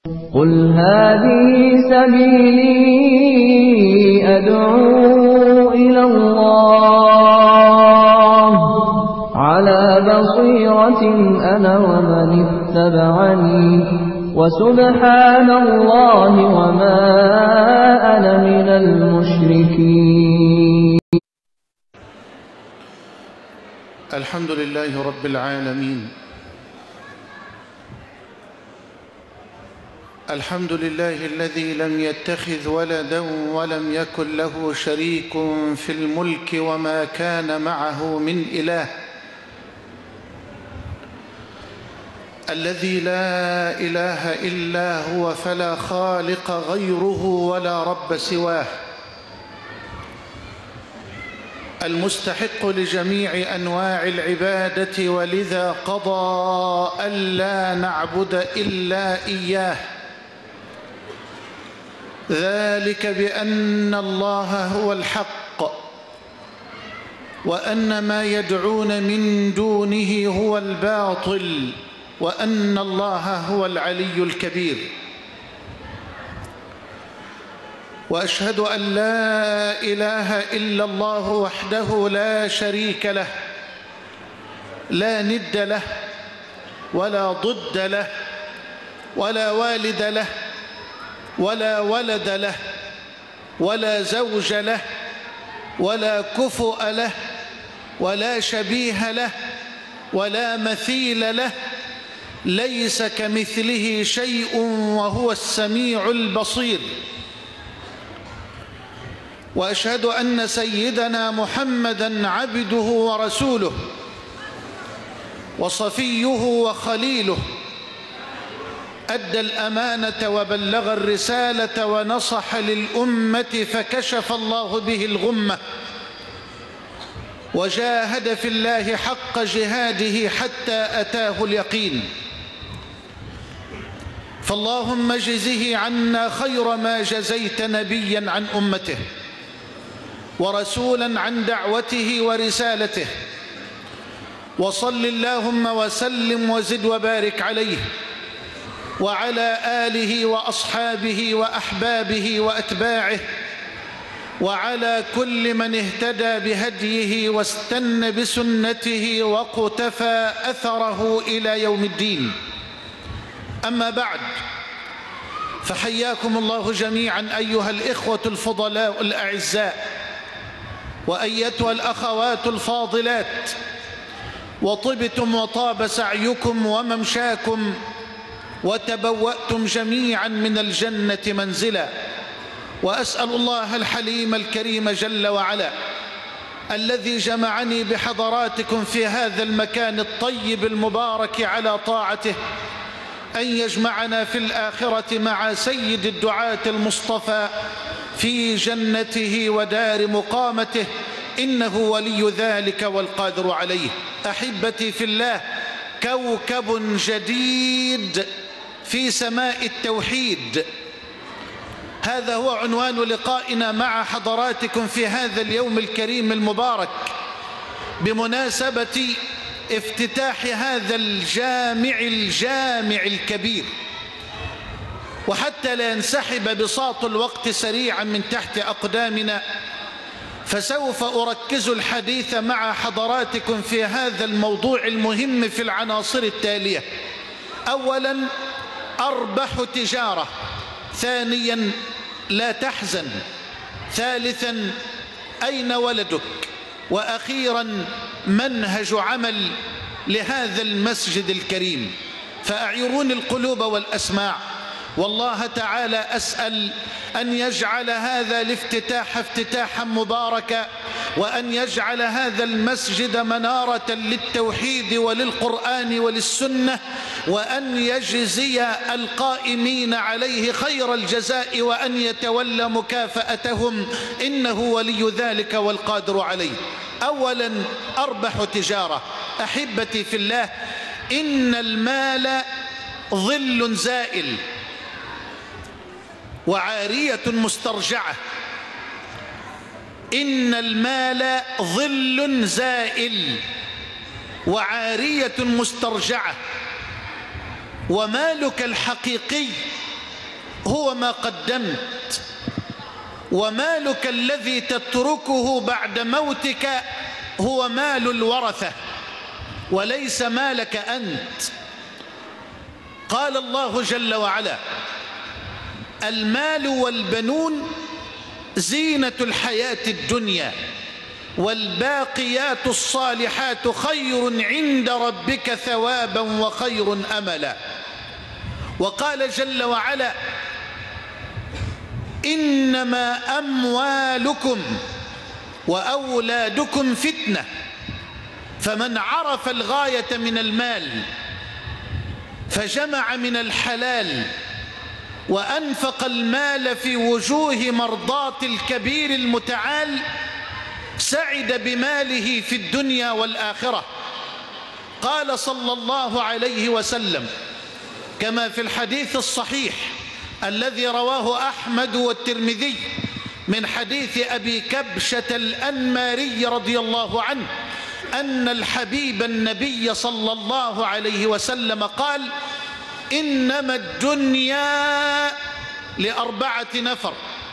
قل هذه سبيلي أدعو إلى الله على بصيرة أنا ومن اتبعني وسبحان الله وما أنا من المشركين. الحمد لله رب العالمين. الحمد لله الذي لم يتخذ ولدا ولم يكن له شريك في الملك وما كان معه من إله، الذي لا إله إلا هو فلا خالق غيره ولا رب سواه، المستحق لجميع أنواع العبادة، ولذا قضى ألا نعبد إلا إياه، ذلك بأن الله هو الحق وأن ما يدعون من دونه هو الباطل وأن الله هو العلي الكبير. وأشهد أن لا إله إلا الله وحده لا شريك له، لا ند له ولا ضد له ولا والد له ولا ولد له ولا زوج له ولا كفؤ له ولا شبيه له ولا مثيل له، ليس كمثله شيء وهو السميع البصير. وأشهد أن سيدنا محمدًا عبده ورسوله وصفيه وخليله، أدى الأمانة وبلغ الرسالة ونصح للأمة فكشف الله به الغمة، وجاهد في الله حق جهاده حتى أتاه اليقين. فاللهم اجزه عنا خير ما جزيت نبيا عن أمته ورسولا عن دعوته ورسالته، وصل اللهم وسلم وزد وبارك عليه وعلى آله وأصحابه وأحبابه وأتباعه وعلى كل من اهتدى بهديه واستنى بسنته وقتفى أثره إلى يوم الدين. أما بعد، فحياكم الله جميعا أيها الإخوة الفضلاء الأعزاء وأيتها الأخوات الفاضلات، وطبتم وطاب سعيكم وممشاكم وتبوأتم جميعا من الجنة منزلا. وأسأل الله الحليم الكريم جل وعلا الذي جمعني بحضراتكم في هذا المكان الطيب المبارك على طاعته أن يجمعنا في الآخرة مع سيد الدعاة المصطفى في جنته ودار مقامته، إنه ولي ذلك والقادر عليه. أحبتي في الله، كوكب جديد في سماء التوحيد، هذا هو عنوان لقائنا مع حضراتكم في هذا اليوم الكريم المبارك بمناسبة افتتاح هذا الجامع الكبير. وحتى لا ينسحب بساط الوقت سريعا من تحت أقدامنا، فسوف أركز الحديث مع حضراتكم في هذا الموضوع المهم في العناصر التالية: أولا، أربح تجارة; ثانيا، لا تحزن; ثالثا، أين ولدك؟ وأخيرا، منهج عمل لهذا المسجد الكريم. فأعيروني القلوب والأسماع، والله تعالى أسأل أن يجعل هذا الافتتاح افتتاحا مباركا، وأن يجعل هذا المسجد منارة للتوحيد وللقرآن وللسنة، وأن يجزي القائمين عليه خير الجزاء، وأن يتولى مكافأتهم، إنه ولي ذلك والقادر عليه. أولا، أربح تجارة. أحبتي في الله، إن المال ظل زائل وعارية مسترجعة. إن المال ظل زائل وعارية مسترجعة، ومالك الحقيقي هو ما قدمت، ومالك الذي تتركه بعد موتك هو مال الورثة وليس مالك أنت. قال الله جل وعلا: المال والبنون زينة الحياة الدنيا والباقيات الصالحات خير عند ربك ثوابا وخير أملا. وقال جل وعلا: إنما أموالكم وأولادكم فتنة، فمن عرف الغاية من المال فجمع من الحلال وأنفق المال في وجوه مرضاة الكبير المتعال سعد بماله في الدنيا والآخرة. قال صلى الله عليه وسلم كما في الحديث الصحيح الذي رواه أحمد والترمذي من حديث أبي كبشة الأنماري رضي الله عنه أن الحبيب النبي صلى الله عليه وسلم قال: إنما الدنيا لأربعة نفر،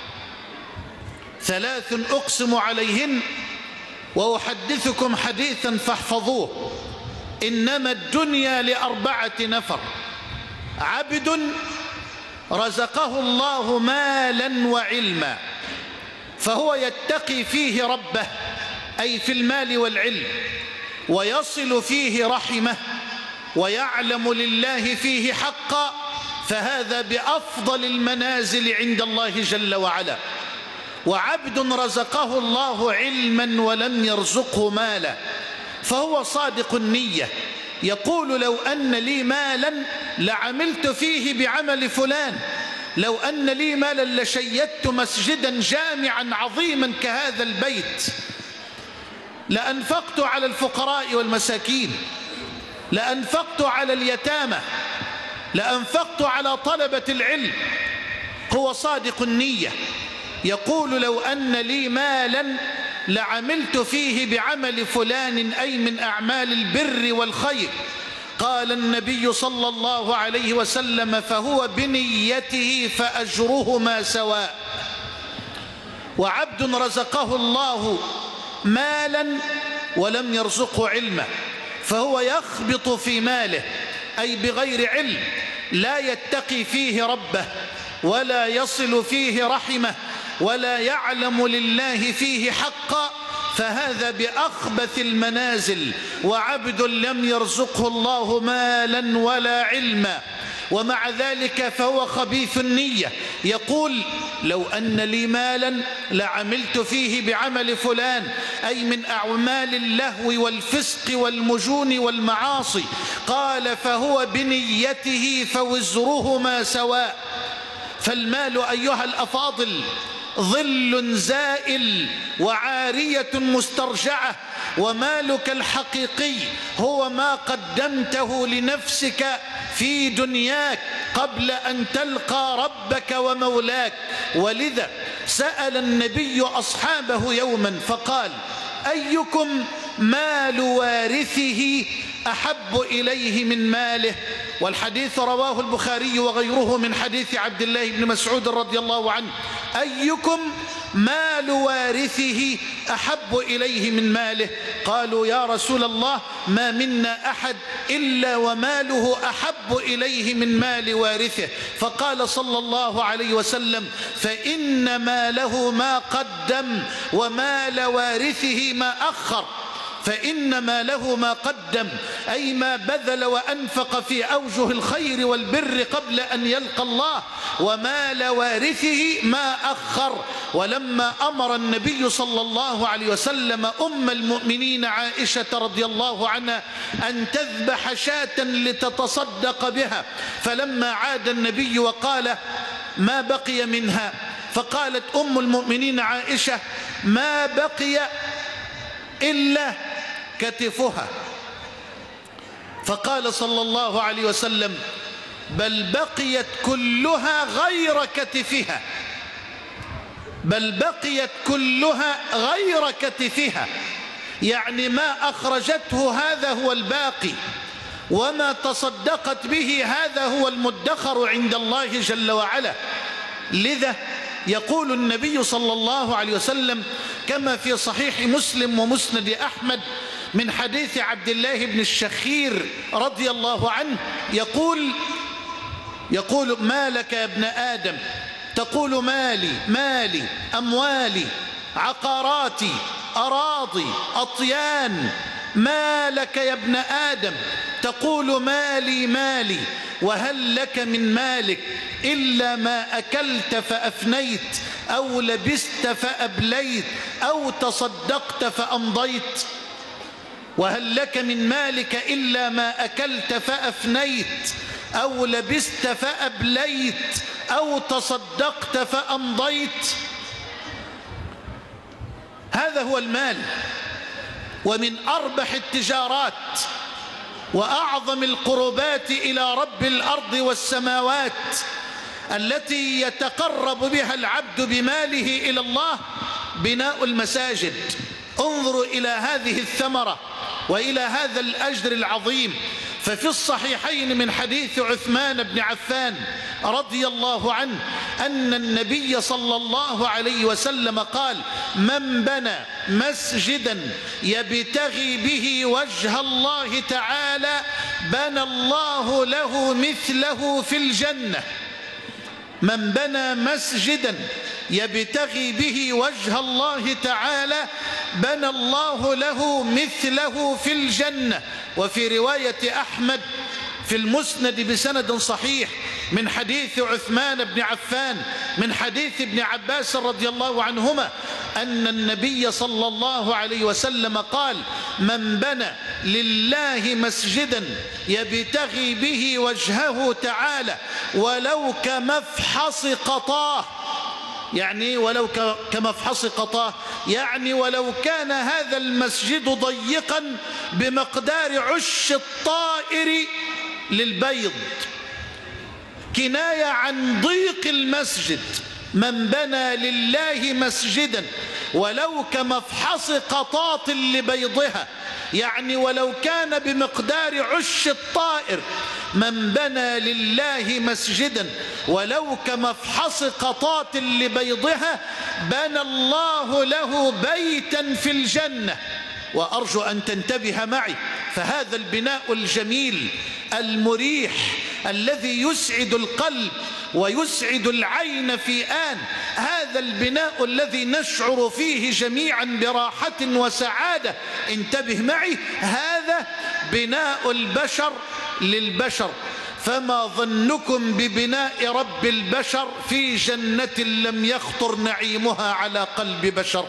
ثلاث أقسم عليهن وأحدثكم حديثا فاحفظوه. إنما الدنيا لأربعة نفر: عبد رزقه الله مالا وعلما فهو يتقي فيه ربه، أي في المال والعلم، ويصل فيه رحمه ويعلم لله فيه حقا، فهذا بأفضل المنازل عند الله جل وعلا. وعبد رزقه الله علما ولم يرزقه مالا فهو صادق النية، يقول: لو أن لي مالا لعملت فيه بعمل فلان، لو أن لي مالا لشيدت مسجدا جامعا عظيما كهذا البيت، لأنفقت على الفقراء والمساكين، لأنفقت على اليتامى، لأنفقت على طلبة العلم. هو صادق النية، يقول: لو أن لي مالا لعملت فيه بعمل فلان، أي من أعمال البر والخير. قال النبي صلى الله عليه وسلم: فهو بنيته فأجرهما سواء. وعبد رزقه الله مالا ولم يرزقه علما فهو يخبط في ماله، أي بغير علم، لا يتقي فيه ربه ولا يصل فيه رحمه ولا يعلم لله فيه حقا، فهذا بأخبث المنازل. وعبد لم يرزقه الله مالا ولا علما ومع ذلك فهو خبيث النية، يقول: لو أن لي مالا لعملت فيه بعمل فلان، أي من أعمال اللهو والفسق والمجون والمعاصي. قال: فهو بنيته فوزرهما سواء. فالمال أيها الأفاضل ظل زائل وعارية مسترجعة، ومالك الحقيقي هو ما قدمته لنفسك في دنياك قبل أن تلقى ربك ومولاك. ولذا سأل النبي أصحابه يوما فقال: أيكم مال وارثه أحب إليه من ماله؟ والحديث رواه البخاري وغيره من حديث عبد الله بن مسعود رضي الله عنه: أيكم مال وارثه أحب إليه من ماله؟ قالوا: يا رسول الله ما منا أحد إلا وماله أحب إليه من مال وارثه. فقال صلى الله عليه وسلم: فإن ماله ما قدم ومال وارثه ما أخر. فإن ماله ما قدم، أي ما بذل وأنفق في أوجه الخير والبر قبل أن يلقى الله، ومال وارثه ما أخر. ولما أمر النبي صلى الله عليه وسلم أم المؤمنين عائشة رضي الله عنها أن تذبح شاة لتتصدق بها، فلما عاد النبي وقال: ما بقي منها؟ فقالت أم المؤمنين عائشة: ما بقي إلا كتفها. فقال صلى الله عليه وسلم: بل بقيت كلها غير كتفها، بل بقيت كلها غير كتفها، يعني ما أخرجته هذا هو الباقي، وما تصدقت به هذا هو المدخر عند الله جل وعلا. لذا يقول النبي صلى الله عليه وسلم كما في صحيح مسلم ومسند أحمد من حديث عبد الله بن الشخير رضي الله عنه يقول ما لك يا ابن آدم؟ تقول مالي أموالي عقاراتي أراضي أطيان. ما لك يا ابن آدم؟ تقول مالي وهل لك من مالك إلا ما أكلت فأفنيت أو لبست فأبليت أو تصدقت فأمضيت؟ وهل لك من مالك إلا ما أكلت فأفنيت أو لبست فأبليت أو تصدقت فأمضيت؟ هذا هو المال. ومن أربح التجارات وأعظم القربات إلى رب الأرض والسماوات التي يتقرب بها العبد بماله إلى الله بناء المساجد. انظروا إلى هذه الثمرة وإلى هذا الأجر العظيم. ففي الصحيحين من حديث عثمان بن عفان رضي الله عنه أن النبي صلى الله عليه وسلم قال: من بنى مسجدا يبتغي به وجه الله تعالى بنى الله له مثله في الجنة. من بنى مسجدا يبتغي به وجه الله تعالى بنى الله له مثله في الجنة. وفي رواية أحمد في المسند بسند صحيح من حديث عثمان بن عفان من حديث ابن عباس رضي الله عنهما أن النبي صلى الله عليه وسلم قال: من بنى لله مسجدا يبتغي به وجهه تعالى ولو كمفحص قطاه، يعني ولو كمفحص قطاه، يعني ولو كان هذا المسجد ضيقا بمقدار عش الطائر للبيض، كناية عن ضيق المسجد. من بنى لله مسجدا ولو كمفحص قطاط لبيضها، يعني ولو كان بمقدار عش الطائر. من بنى لله مسجدا ولو كمفحص قطاط لبيضها بنى الله له بيتا في الجنة. وأرجو أن تنتبه معي، فهذا البناء الجميل المريح الذي يسعد القلب ويسعد العين في آن، هذا البناء الذي نشعر فيه جميعا براحة وسعادة، انتبه معي، هذا بناء البشر للبشر. فما ظنكم ببناء رب البشر في جنة لم يخطر نعيمها على قلب بشر؟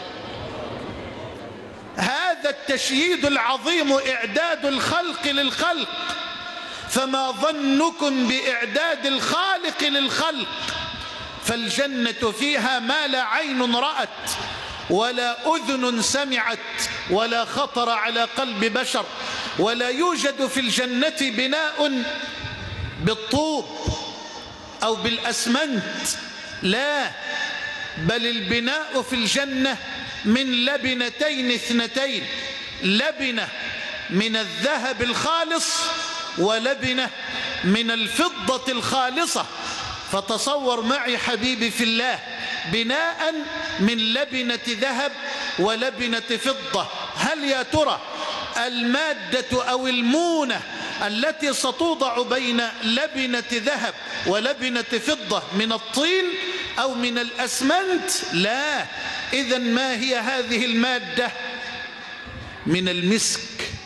هذا التشييد العظيم إعداد الخلق للخلق، فما ظنكم بإعداد الخالق للخلق؟ فالجنة فيها ما لا عين رأت ولا أذن سمعت ولا خطر على قلب بشر. ولا يوجد في الجنة بناء بالطوب أو بالأسمنت، لا، بل البناء في الجنة من لبنتين اثنتين: لبنة من الذهب الخالص ولبنة من الفضة الخالصة. فتصور معي حبيبي في الله بناء من لبنة ذهب ولبنة فضة. هل يا ترى المادة أو المونة التي ستوضع بين لبنة ذهب ولبنة فضة من الطين أو من الأسمنت؟ لا. إذن ما هي هذه المادة؟ من المسك.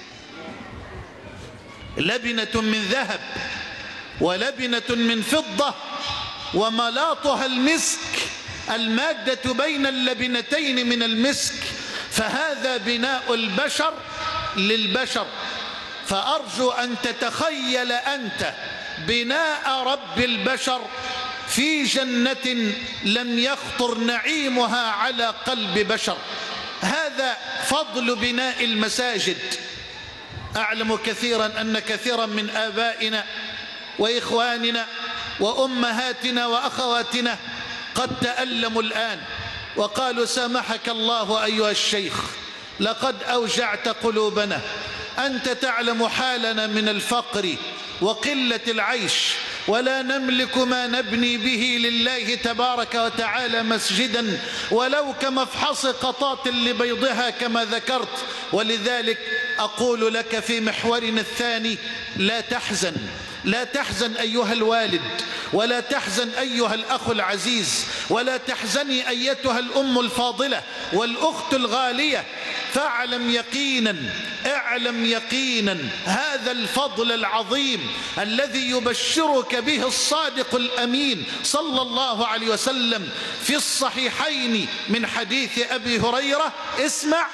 لبنة من ذهب ولبنة من فضة وملاطها المسك، المادة بين اللبنتين من المسك. فهذا بناء البشر للبشر. فأرجو أن تتخيل أنت بناء رب البشر في جنة لم يخطر نعيمها على قلب بشر. هذا فضل بناء المساجد. أعلم كثيرا أن كثيرا من آبائنا وإخواننا وأمهاتنا وأخواتنا قد تألموا الآن وقالوا: سامحك الله أيها الشيخ، لقد أوجعت قلوبنا، أنت تعلم حالنا من الفقر وقلة العيش، ولا نملك ما نبني به لله تبارك وتعالى مسجدا ولو كمفحص قطاط لبيضها كما ذكرت. ولذلك أقول لك في محورنا الثاني: لا تحزن، لا تحزن أيها الوالد، ولا تحزن أيها الأخ العزيز، ولا تحزني أيتها الأم الفاضلة والأخت الغالية. فاعلم يقينا، اعلم يقينا هذا الفضل العظيم الذي يبشرك به الصادق الأمين صلى الله عليه وسلم في الصحيحين من حديث أبي هريرة. اسمع: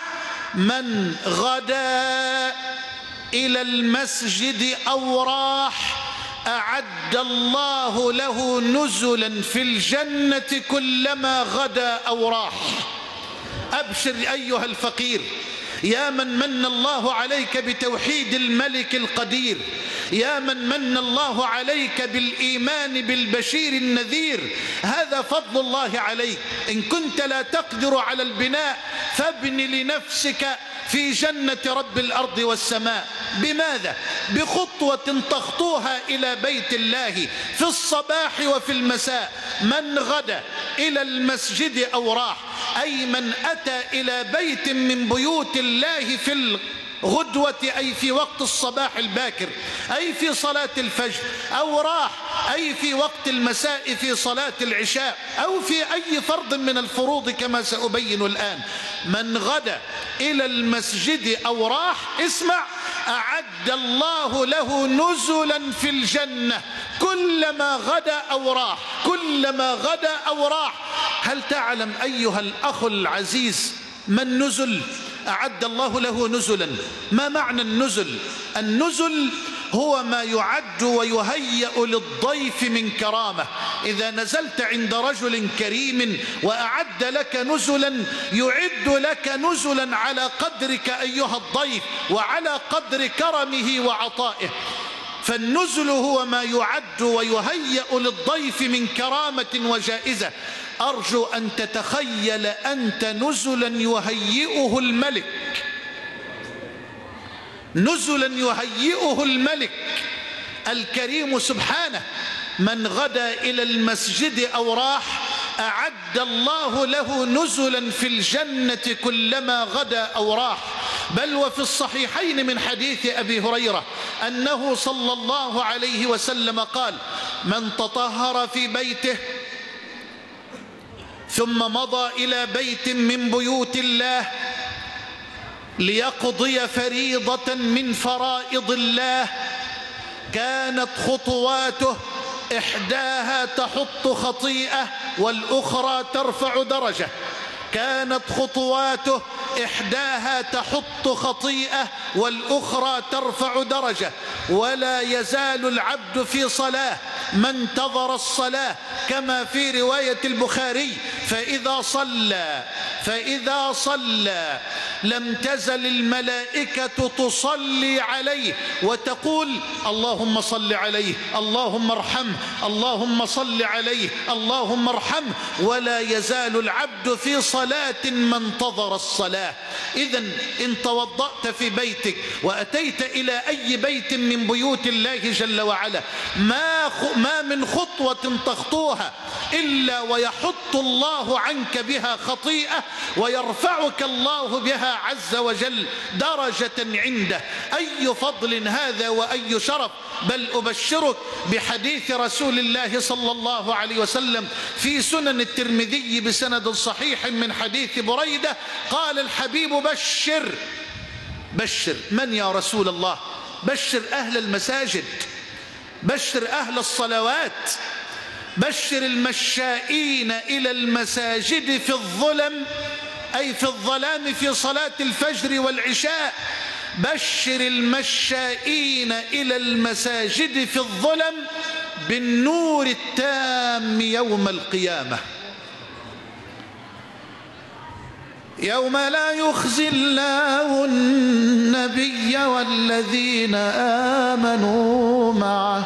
من غدا إلى المسجد أو راح أعد الله له نزلا في الجنة كلما غدا أو راح. أبشر أيها الفقير، يا من من الله عليك بتوحيد الملك القدير، يا من من الله عليك بالإيمان بالبشير النذير. هذا فضل الله عليك. إن كنت لا تقدر على البناء فابن لنفسك في جنة رب الأرض والسماء. بماذا؟ بخطوة تخطوها إلى بيت الله في الصباح وفي المساء. من غدا إلى المسجد أو راح، أي من أتى إلى بيت من بيوت الله في الغدوة، أي في وقت الصباح الباكر، أي في صلاة الفجر، أو راح أي في وقت المساء في صلاة العشاء، أو في أي فرض من الفروض كما سأبين الآن. من غدا إلى المسجد أو راح، اسمع: أعد الله له نزلا في الجنة كلما غدا أو راح، كلما غدا أو راح. هل تعلم أيها الأخ العزيز ما النزل؟ أعد الله له نزلا. ما معنى النزل؟ النزل هو ما يعد ويهيأ للضيف من كرامة. إذا نزلت عند رجل كريم وأعد لك نزلا، يعد لك نزلا على قدرك أيها الضيف وعلى قدر كرمه وعطائه. فالنزل هو ما يعد ويهيأ للضيف من كرامة وجائزة. أرجو أن تتخيل أنت نزلا يهيئه الملك، نزلا يهيئه الملك الكريم سبحانه. من غدا إلى المسجد أو راح أعد الله له نزلا في الجنة كلما غدا أو راح. بل وفي الصحيحين من حديث أبي هريرة أنه صلى الله عليه وسلم قال: من تطهر في بيته ثم مضى إلى بيت من بيوت الله ليقضي فريضة من فرائض الله، كانت خطواته إحداها تحط خطيئة والأخرى ترفع درجة. كانت خطواته إحداها تحط خطيئة والأخرى ترفع درجة. ولا يزال العبد في صلاة ما انتظر الصلاة، كما في رواية البخاري: فإذا صلى لم تزل الملائكة تصلي عليه وتقول: اللهم صل عليه، اللهم ارحمه، اللهم صل عليه، اللهم ارحمه. ولا يزال العبد في صلاة ما انتظر الصلاة. إذن إن توضأت في بيتك وأتيت إلى أي بيت من بيوت الله جل وعلا، ما من خطوة تخطوها إلا ويحط الله عنك بها خطيئة ويرفعك الله بها عز وجل درجة عنده. أي فضل هذا وأي شرف! بل أبشرك بحديث رسول الله صلى الله عليه وسلم في سنن الترمذي بسند صحيح من حديث بريدة. قال الحبيب: بشر من يا رسول الله؟ بشر أهل المساجد، بشر أهل الصلوات، بشر المشائين إلى المساجد في الظلم، أي في الظلام في صلاة الفجر والعشاء. بشر المشائين إلى المساجد في الظلم بالنور التام يوم القيامة، يوم لا يخزي الله النبي والذين آمنوا معه،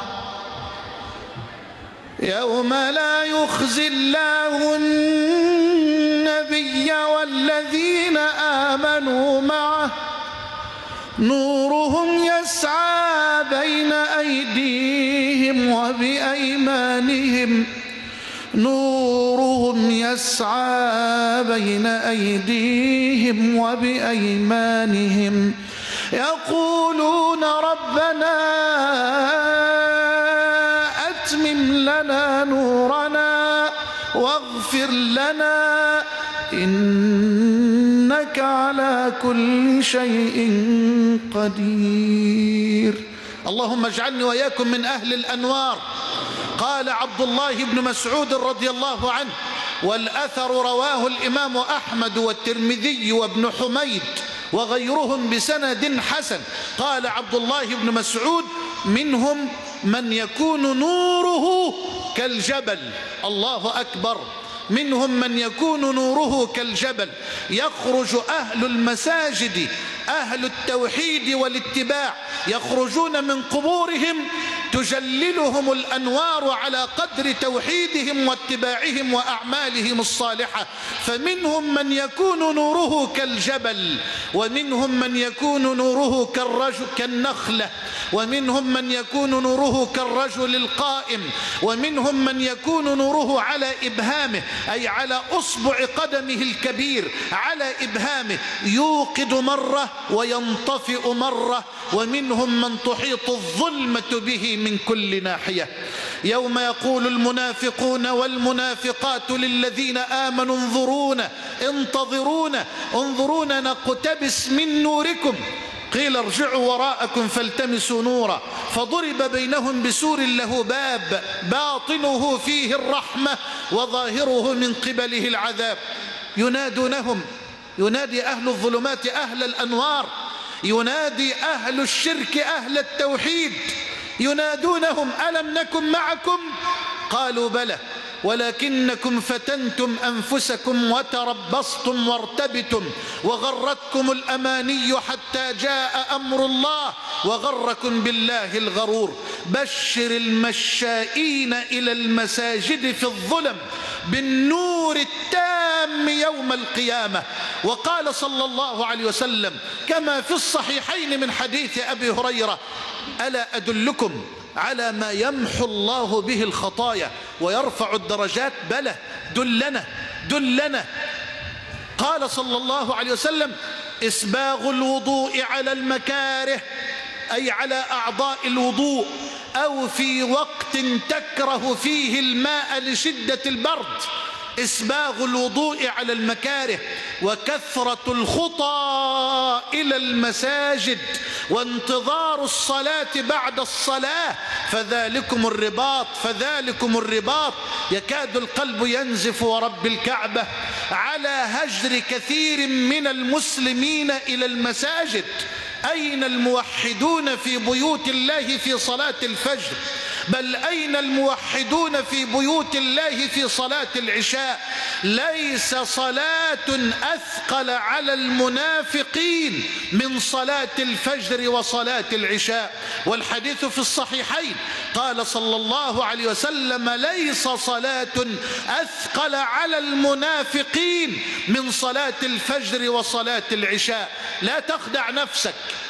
يوم لا يخزي الله النبي والذين آمنوا معه نورهم يسعى بين أيديهم وبأيمانهم نورهم يسعى بين أيديهم وبأيمانهم يقولون ربنا أتمم لنا نورنا واغفر لنا إنك على كل شيء قدير. اللهم اجعلني وإياكم من أهل الأنوار. قال عبد الله بن مسعود رضي الله عنه، والأثر رواه الإمام أحمد والترمذي وابن حميد وغيرهم بسند حسن، قال عبد الله بن مسعود: منهم من يكون نوره كالجبل. الله أكبر. منهم من يكون نوره كالجبل، يخرج أهل المساجد أهل التوحيد والاتباع يخرجون من قبورهم تجللهم الأنوار على قدر توحيدهم واتباعهم وأعمالهم الصالحة. فمنهم من يكون نوره كالجبل، ومنهم من يكون نوره كالنخلة، ومنهم من يكون نوره كالرجل القائم، ومنهم من يكون نوره على إبهامه، أي على أصبع قدمه الكبير على إبهامه، يوقد مرة وينطفئ مرة. ومنهم من تحيط الظلمة به من كل ناحية. يوم يقول المنافقون والمنافقات للذين آمنوا انظرونا انتظرونا انظرونا نقتبس من نوركم، قيل ارجعوا وراءكم فالتمسوا نورا، فضرب بينهم بسور له باب باطنه فيه الرحمة وظاهره من قبله العذاب. ينادونهم، ينادي أهل الظلمات أهل الأنوار، ينادي أهل الشرك أهل التوحيد، ينادونهم: ألم نكن معكم؟ قالوا بلى ولكنكم فتنتم أنفسكم وتربصتم وارتبتم وغرتكم الأماني حتى جاء أمر الله وغركم بالله الغرور. بشر المشائين إلى المساجد في الظلم بالنور التام يوم القيامة. وقال صلى الله عليه وسلم كما في الصحيحين من حديث أبي هريرة: ألا أدلكم على ما يمحو الله به الخطايا ويرفع الدرجات؟ بلى، دلنا دلنا. قال صلى الله عليه وسلم: إسباغ الوضوء على المكاره، أي على أعضاء الوضوء، أو في وقت تكره فيه الماء لشدة البرد. إسباغ الوضوء على المكاره، وكثرة الخطى إلى المساجد، وانتظار الصلاة بعد الصلاة، فذلكم الرباط فذلكم الرباط. يكاد القلب ينزف ورب الكعبة على هجر كثير من المسلمين إلى المساجد. أين الموحدون في بيوت الله في صلاة الفجر؟ بل أين الموحدون في بيوت الله في صلاة العشاء؟ ليس صلاة أثقل على المنافقين من صلاة الفجر وصلاة العشاء. والحديث في الصحيحين قال صلى الله عليه وسلم: ليس صلاة أثقل على المنافقين من صلاة الفجر وصلاة العشاء. لا تخدع نفسك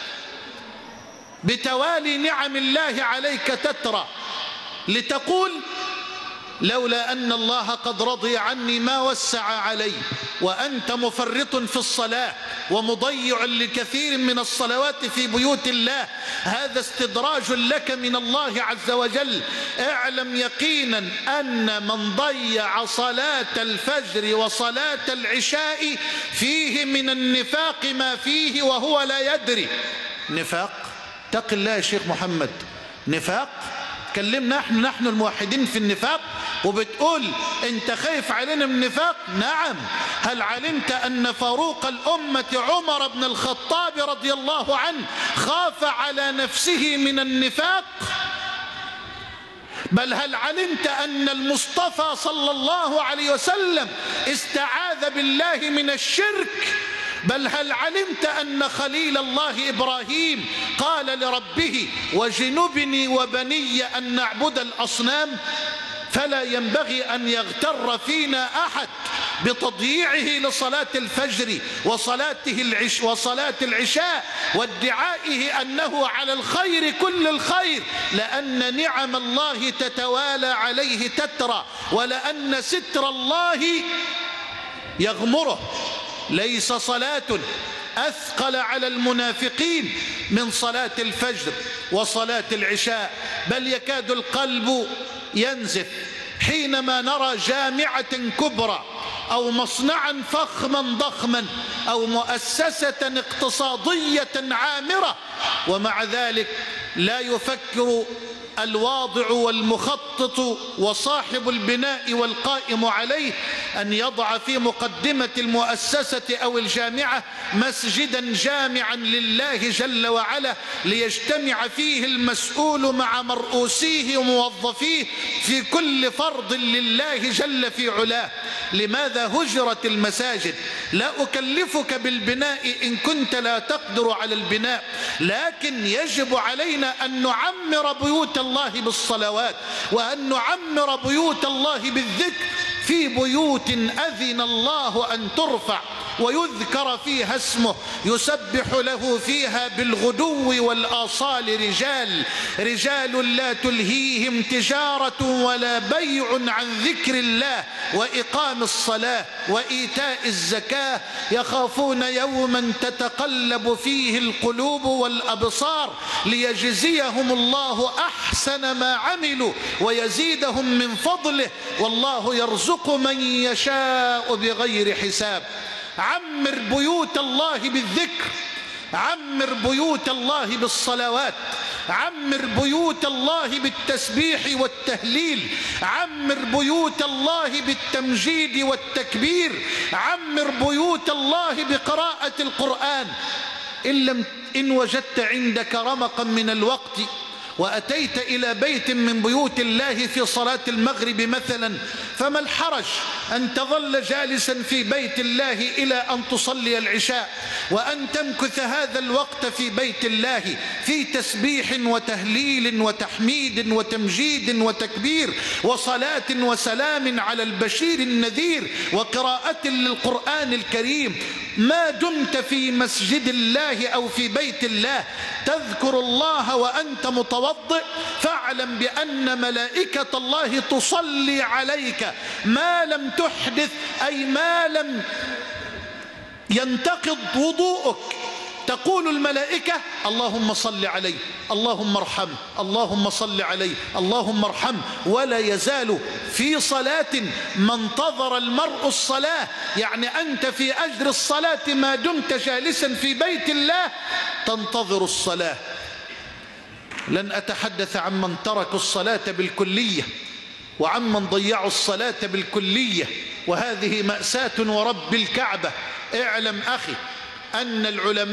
بتوالي نعم الله عليك تترى لتقول: لولا أن الله قد رضي عني ما وسع علي، وأنت مفرط في الصلاة ومضيع لكثير من الصلوات في بيوت الله. هذا استدراج لك من الله عز وجل. اعلم يقينا أن من ضيع صلاة الفجر وصلاة العشاء فيه من النفاق ما فيه وهو لا يدري. نفاق؟ اتق الله يا شيخ محمد. نفاق؟ كلمنا نحن الموحدين في النفاق وبتقول انت خايف علينا من النفاق؟ نعم. هل علمت ان فاروق الامة عمر بن الخطاب رضي الله عنه خاف على نفسه من النفاق؟ بل هل علمت ان المصطفى صلى الله عليه وسلم استعاذ بالله من الشرك؟ بل هل علمت أن خليل الله إبراهيم قال لربه: وجنبني وبني أن نعبد الأصنام؟ فلا ينبغي أن يغتر فينا أحد بتضييعه لصلاة الفجر وصلاة العشاء وادعائه أنه على الخير كل الخير، لأن نعم الله تتوالى عليه تترى، ولأن ستر الله يغمره. ليس صلاة أثقل على المنافقين من صلاة الفجر وصلاة العشاء، بل يكاد القلب ينزف حينما نرى جامعة كبرى أو مصنعا فخما ضخما أو مؤسسة اقتصادية عامرة، ومع ذلك لا يفكر الواضع والمخطط وصاحب البناء والقائم عليه أن يضع في مقدمة المؤسسة أو الجامعة مسجدا جامعا لله جل وعلا ليجتمع فيه المسؤول مع مرؤوسيه وموظفيه في كل فرض لله جل في علاه. لماذا هجرت المساجد؟ لا أكلفك بالبناء إن كنت لا تقدر على البناء، لكن يجب علينا أن نعمر بيوت الله بالصلوات، وأن نعمر بيوت الله بالذكر، في بيوت أذن الله أن ترفع ويذكر فيها اسمه يسبح له فيها بالغدو والآصال رجال لا تلهيهم تجارة ولا بيع عن ذكر الله وإقام الصلاة وإيتاء الزكاة، يخافون يوما تتقلب فيه القلوب والأبصار ليجزيهم الله أحسن ما عملوا ويزيدهم من فضله، والله يرزق من يشاء بغير حساب. عمر بيوت الله بالذكر، عمر بيوت الله بالصلوات، عمر بيوت الله بالتسبيح والتهليل، عمر بيوت الله بالتمجيد والتكبير، عمر بيوت الله بقراءة القرآن. إن وجدت عندك رمقا من الوقت وأتيت إلى بيت من بيوت الله في صلاة المغرب مثلا، فما الحرج أن تظل جالسا في بيت الله إلى أن تصلي العشاء، وأن تمكث هذا الوقت في بيت الله في تسبيح وتهليل وتحميد وتمجيد وتكبير وصلاة وسلام على البشير النذير وقراءة للقرآن الكريم. ما دمت في مسجد الله أو في بيت الله تذكر الله وأنت متوضئ، فاعلم بأن ملائكة الله تصلي عليك ما لم تحدث، أي ما لم ينتقض وضوءك. تقول الملائكة اللهم صل عليه، اللهم ارحمه، اللهم صل عليه، اللهم ارحمه، ولا يزال في صلاة ما انتظر المرء الصلاة. يعني أنت في أجر الصلاة ما دمت جالسا في بيت الله تنتظر الصلاة. لن أتحدث عمن تركوا الصلاة بالكلية وعمن ضيعوا الصلاة بالكلية، وهذه مأساة ورب الكعبة. اعلم أخي أن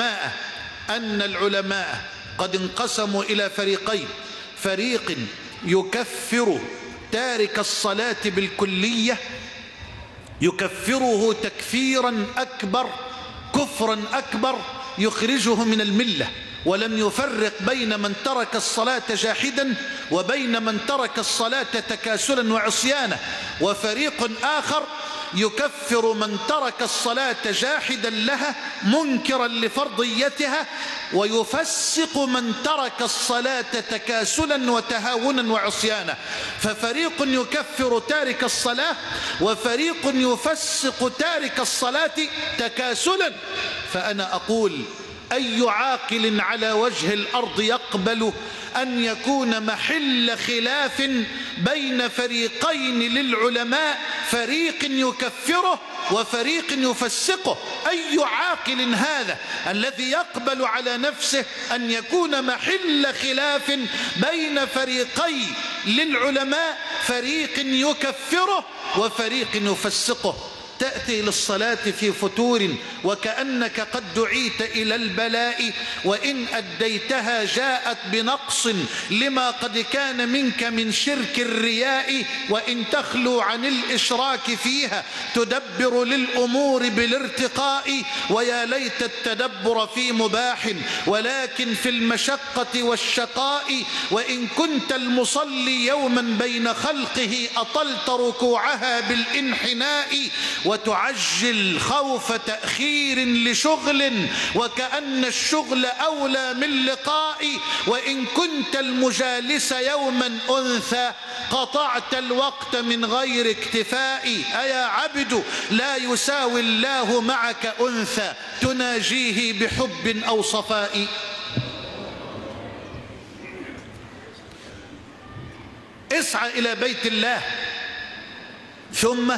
العلماء قد انقسموا إلى فريقين: فريق يكفر تارك الصلاة بالكلية، يكفره تكفيرا أكبر، كفرا أكبر يخرجه من الملة، ولم يفرق بين من ترك الصلاة جاحدا وبين من ترك الصلاة تكاسلا وعصيانا. وفريق آخر يكفر من ترك الصلاة جاحدا لها منكرا لفرضيتها، ويفسق من ترك الصلاة تكاسلا وتهاونا وعصيانا. ففريق يكفر تارك الصلاة وفريق يفسق تارك الصلاة تكاسلا. فأنا أقول: أي عاقل على وجه الأرض يقبل أن يكون محل خلاف بين فريقين للعلماء، فريق يكفره وفريق يفسقه؟ أي عاقل هذا الذي يقبل على نفسه أن يكون محل خلاف بين فريقي للعلماء، فريق يكفره وفريق يفسقه؟ تأتي للصلاة في فتور وكأنك قد دعيت إلى البلاء، وإن أديتها جاءت بنقص لما قد كان منك من شرك الرياء، وإن تخلو عن الإشراك فيها تدبر للأمور بالارتقاء. ويا ليت التدبر في مباح ولكن في المشقة والشقاء، وإن كنت المصلي يوما بين خلقه أطلت ركوعها بالانحناء، وتعجل خوف تأخير لشغل، وكأن الشغل أولى من لقائي. وإن كنت المجالس يوما أنثى قطعت الوقت من غير اكتفائي. أيا عبد لا يساوي الله معك أنثى تناجيه بحب أو صفاء. اسعى إلى بيت الله، ثم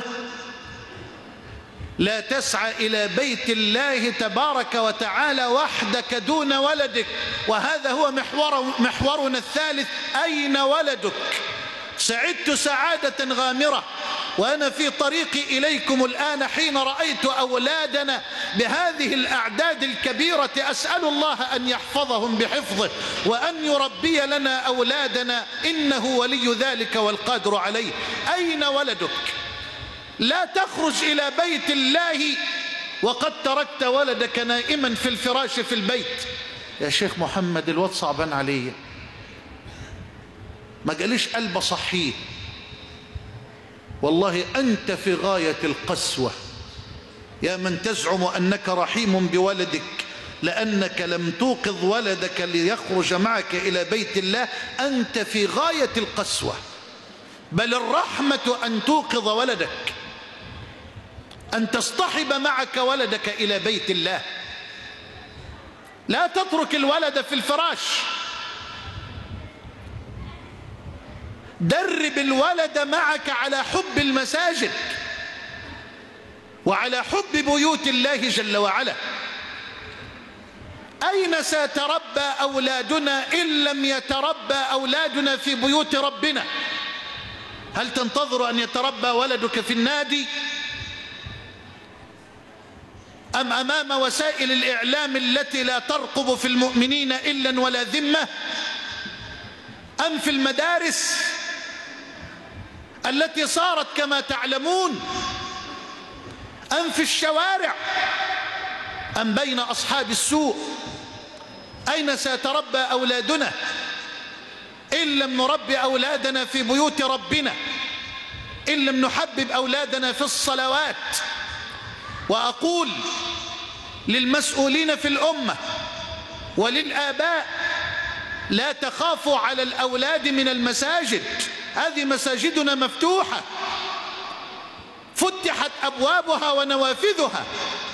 لا تسعى إلى بيت الله تبارك وتعالى وحدك دون ولدك. وهذا هو محورنا الثالث: أين ولدك؟ سعدت سعادة غامرة وأنا في طريقي إليكم الآن حين رأيت أولادنا بهذه الأعداد الكبيرة، أسأل الله أن يحفظهم بحفظه وأن يربي لنا أولادنا، إنه ولي ذلك والقادر عليه. أين ولدك؟ لا تخرج إلى بيت الله وقد تركت ولدك نائما في الفراش في البيت. يا شيخ محمد الواد صعبان علي، ما قاليش قلب صحيه. والله أنت في غاية القسوة يا من تزعم أنك رحيم بولدك، لأنك لم توقظ ولدك ليخرج معك إلى بيت الله. أنت في غاية القسوة، بل الرحمة أن توقظ ولدك، أن تصطحب معك ولدك إلى بيت الله. لا تترك الولد في الفراش، درب الولد معك على حب المساجد وعلى حب بيوت الله جل وعلا. أين سيتربى أولادنا إن لم يتربى أولادنا في بيوت ربنا؟ هل تنتظر أن يتربى ولدك في النادي، أم أمام وسائل الإعلام التي لا ترقب في المؤمنين إلا ولا ذمة، أم في المدارس التي صارت كما تعلمون، أم في الشوارع، أم بين أصحاب السوء؟ أين سيتربى أولادنا إن لم نربي أولادنا في بيوت ربنا، إن لم نحبب أولادنا في الصلوات؟ وأقول للمسؤولين في الأمة وللآباء: لا تخافوا على الأولاد من المساجد، هذه مساجدنا مفتوحة، فتحت أبوابها ونوافذها،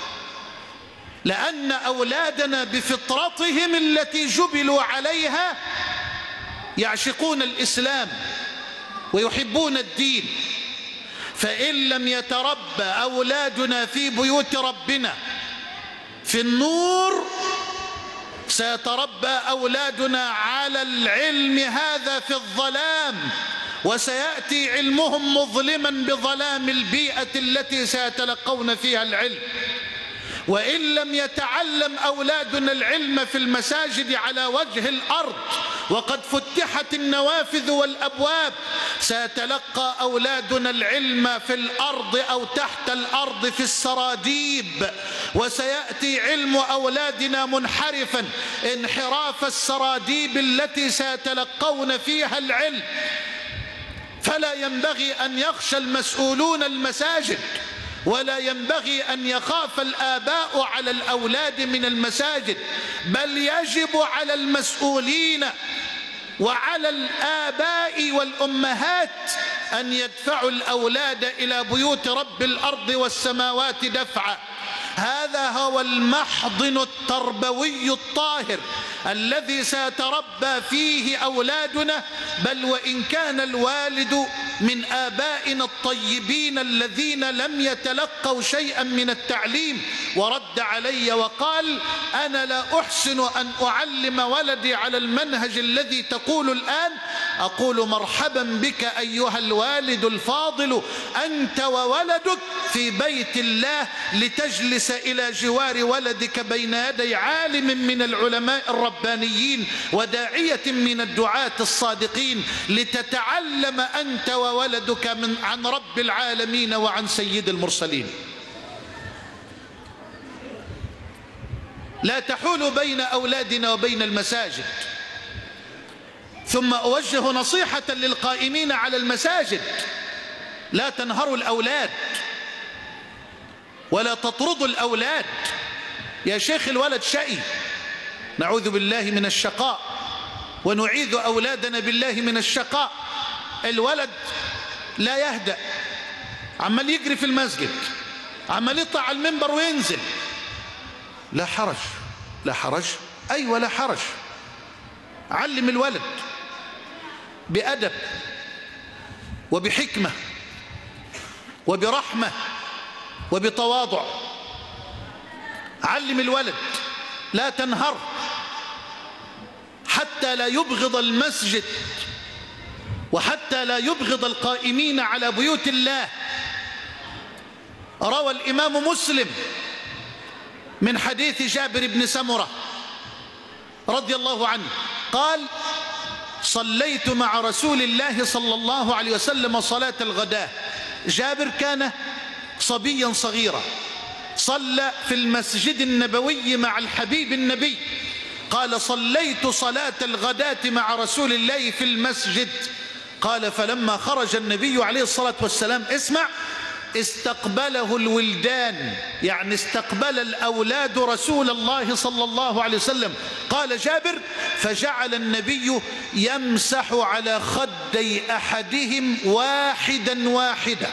لأن أولادنا بفطرتهم التي جبلوا عليها يعشقون الإسلام ويحبون الدين. فإن لم يتربى أولادنا في بيوت ربنا في النور، سيتربى أولادنا على العلم هذا في الظلام، وسيأتي علمهم مظلما بظلام البيئة التي سيتلقون فيها العلم. وإن لم يتعلم أولادنا العلم في المساجد على وجه الأرض وقد فتحت النوافذ والأبواب، سيتلقى أولادنا العلم في الأرض أو تحت الأرض في السراديب، وسيأتي علم أولادنا منحرفا انحراف السراديب التي سيتلقون فيها العلم. فلا ينبغي أن يخشى المسؤولون المساجد، ولا ينبغي أن يخاف الآباء على الأولاد من المساجد، بل يجب على المسؤولين وعلى الآباء والأمهات أن يدفعوا الأولاد إلى بيوت رب الأرض والسماوات دفعا. هذا هو المحضن التربوي الطاهر الذي سيتربى فيه أولادنا. بل وإن كان الوالد من آبائنا الطيبين الذين لم يتلقوا شيئا من التعليم ورد علي وقال: أنا لا أحسن أن أعلم ولدي على المنهج الذي تقول الآن، أقول: مرحبا بك أيها الوالد الفاضل، أنت وولدك في بيت الله لتجلس إلى جوار ولدك بين يدي عالم من العلماء الربانيين وداعية من الدعاة الصادقين، لتتعلم أنت وولدك عن رب العالمين وعن سيد المرسلين. لا تحول بين أولادنا وبين المساجد. ثم أوجه نصيحة للقائمين على المساجد: لا تنهروا الأولاد، ولا تطردوا الأولاد. يا شيخ الولد شقي، نعوذ بالله من الشقاء ونعيذ أولادنا بالله من الشقاء. الولد لا يهدأ، عمال يجري في المسجد، عمال يطلع على المنبر وينزل. لا حرج، لا حرج، أيوة لا حرج. علم الولد بأدب وبحكمة وبرحمة وبتواضع. علم الولد، لا تنهر حتى لا يبغض المسجد وحتى لا يبغض القائمين على بيوت الله. روى الإمام مسلم من حديث جابر بن سمرة رضي الله عنه قال: صليت مع رسول الله صلى الله عليه وسلم صلاة الغداء. جابر كان صبيا صغيرا، صلى في المسجد النبوي مع الحبيب النبي. قال: صليت صلاة الغداة مع رسول الله في المسجد. قال: فلما خرج النبي عليه الصلاة والسلام، اسمع، استقبله الولدان، يعني استقبل الأولاد رسول الله صلى الله عليه وسلم. قال جابر: فجعل النبي يمسح على خدي أحدهم واحدا واحدا.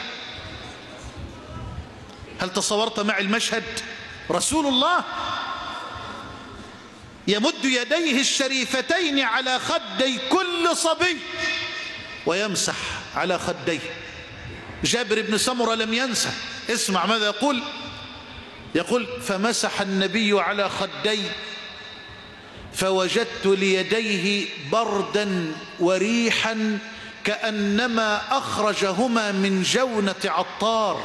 هل تصورت معي المشهد؟ رسول الله يمد يديه الشريفتين على خدي كل صبي ويمسح على خديه. جابر بن سمرة لم ينسى. اسمع ماذا يقول. يقول: فمسح النبي على خدي فوجدت ليديه بردا وريحا كأنما أخرجهما من جونة عطار.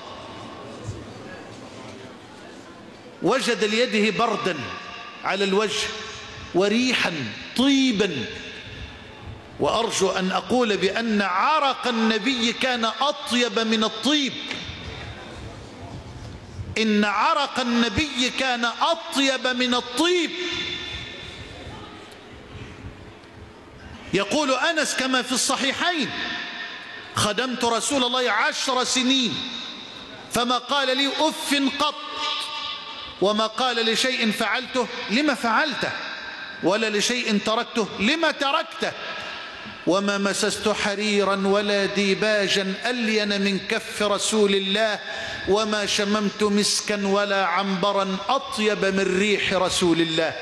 وجد ليده بردا على الوجه وريحا طيبا. وأرجو أن أقول بأن عرق النبي كان أطيب من الطيب. إن عرق النبي كان أطيب من الطيب. يقول أنس كما في الصحيحين: خدمت رسول الله 10 سنين فما قال لي أف قط، وما قال لشيء فعلته لما فعلته، ولا لشيء تركته لما تركته، وما مسست حريرا ولا ديباجا ألين من كف رسول الله، وما شممت مسكا ولا عنبرا أطيب من ريح رسول الله.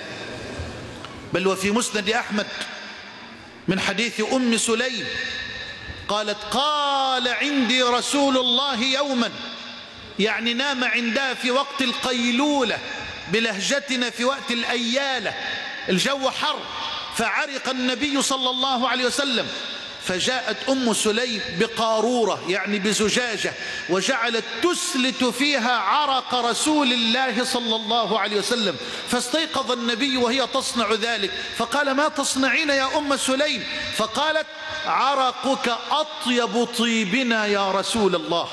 بل وفي مسند أحمد من حديث أم سليم قالت: قال عندي رسول الله يوما، يعني نام عندها في وقت القيلولة، بلهجتنا في وقت الأيالة، الجو حر، فعرق النبي صلى الله عليه وسلم، فجاءت أم سليم بقارورة يعني بزجاجة وجعلت تسلت فيها عرق رسول الله صلى الله عليه وسلم. فاستيقظ النبي وهي تصنع ذلك، فقال: ما تصنعين يا أم سليم؟ فقالت: عرقك أطيب طيبنا يا رسول الله،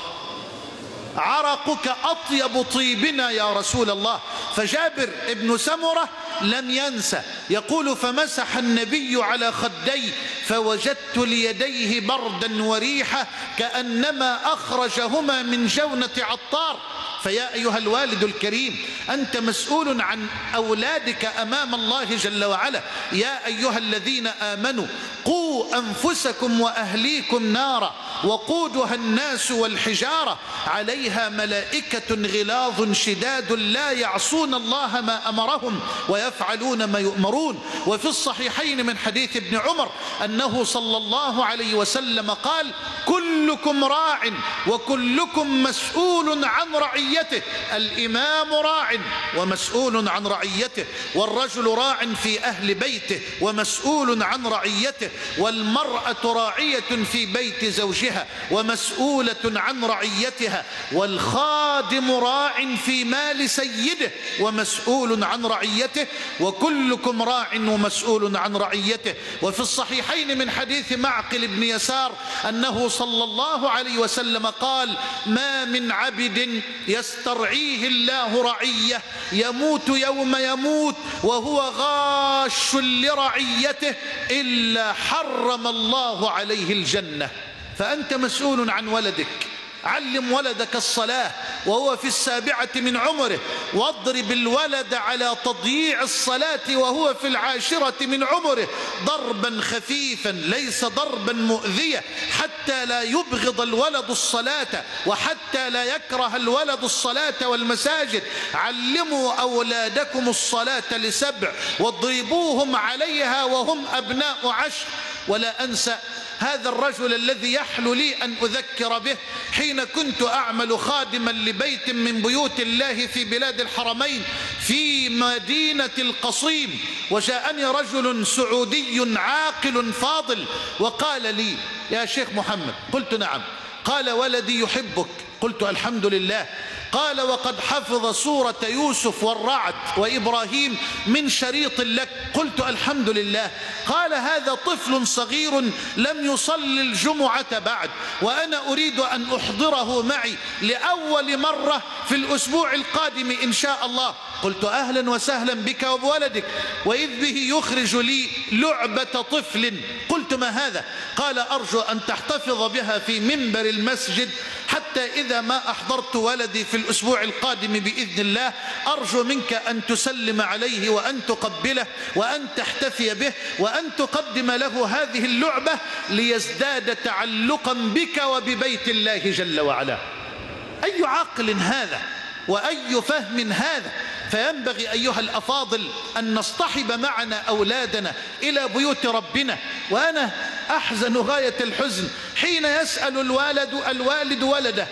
عرقك أطيب طيبنا يا رسول الله. فجابر ابن سمرة لم ينسى، يقول: فمسح النبي على خدي فوجدت ليديه بردا وريحة كأنما أخرجهما من جونة عطار. فيا أيها الوالد الكريم، أنت مسؤول عن أولادك أمام الله جل وعلا. يا أيها الذين آمنوا قوا أنفسكم وأهليكم نارا وقودها الناس والحجارة عليها ملائكة غلاظ شداد لا يعصون الله ما أمرهم ويفعلون ما يؤمرون. وفي الصحيحين من حديث ابن عمر أنه صلى الله عليه وسلم قال: كلكم راع وكلكم مسؤول عن رعيته. الإمام راع ومسؤول عن رعيته، والرجل راع في أهل بيته ومسؤول عن رعيته، والمرأة راعية في بيت زوجها ومسؤولة عن رعيتها، والخادم راع في مال سيده ومسؤول عن رعيته، وكلكم راع ومسؤول عن رعيته. وفي الصحيحين من حديث معقل بن يسار أنه صلى الله عليه وسلم قال: ما من عبد يسترعيه الله رعية يموت يوم يموت وهو غاش لرعيته إلا حرم الله عليه الجنة. فأنت مسؤول عن ولدك. علم ولدك الصلاة، وهو في السابعة من عمره، واضرب الولد على تضييع الصلاة وهو في العاشرة من عمره ضربا خفيفا ليس ضربا مؤذيا، حتى لا يبغض الولد الصلاة وحتى لا يكره الولد الصلاة والمساجد. علموا أولادكم الصلاة ل7 واضربوهم عليها وهم أبناء 10. ولا أنسى هذا الرجل الذي يحلو لي أن أذكر به حين كنت أعمل خادما لبيت من بيوت الله في بلاد الحرمين في مدينة القصيم، وجاءني رجل سعودي عاقل فاضل وقال لي: يا شيخ محمد. قلت: نعم. قال: ولدي يحبك. قلت: الحمد لله. قال: وقد حفظ سورة يوسف والرعد وإبراهيم من شريط لك. قلت: الحمد لله. قال: هذا طفل صغير لم يصلي الجمعة بعد، وأنا أريد أن أحضره معي لأول مرة في الأسبوع القادم إن شاء الله. قلت: أهلا وسهلا بك وبولدك. وإذ به يخرج لي لعبة طفل. قلت: ما هذا؟ قال: أرجو أن تحتفظ بها في منبر المسجد حتى إذا ما أحضرت ولدي في الأسبوع القادم بإذن الله أرجو منك أن تسلم عليه وأن تقبله وأن تحتفي به وأن تقدم له هذه اللعبة ليزداد تعلقا بك وببيت الله جل وعلا. أي عقل هذا وأي فهم هذا؟ فينبغي أيها الأفاضل أن نصطحب معنا أولادنا إلى بيوت ربنا. وأنا أحزن غاية الحزن حين يسأل الوالد ولده: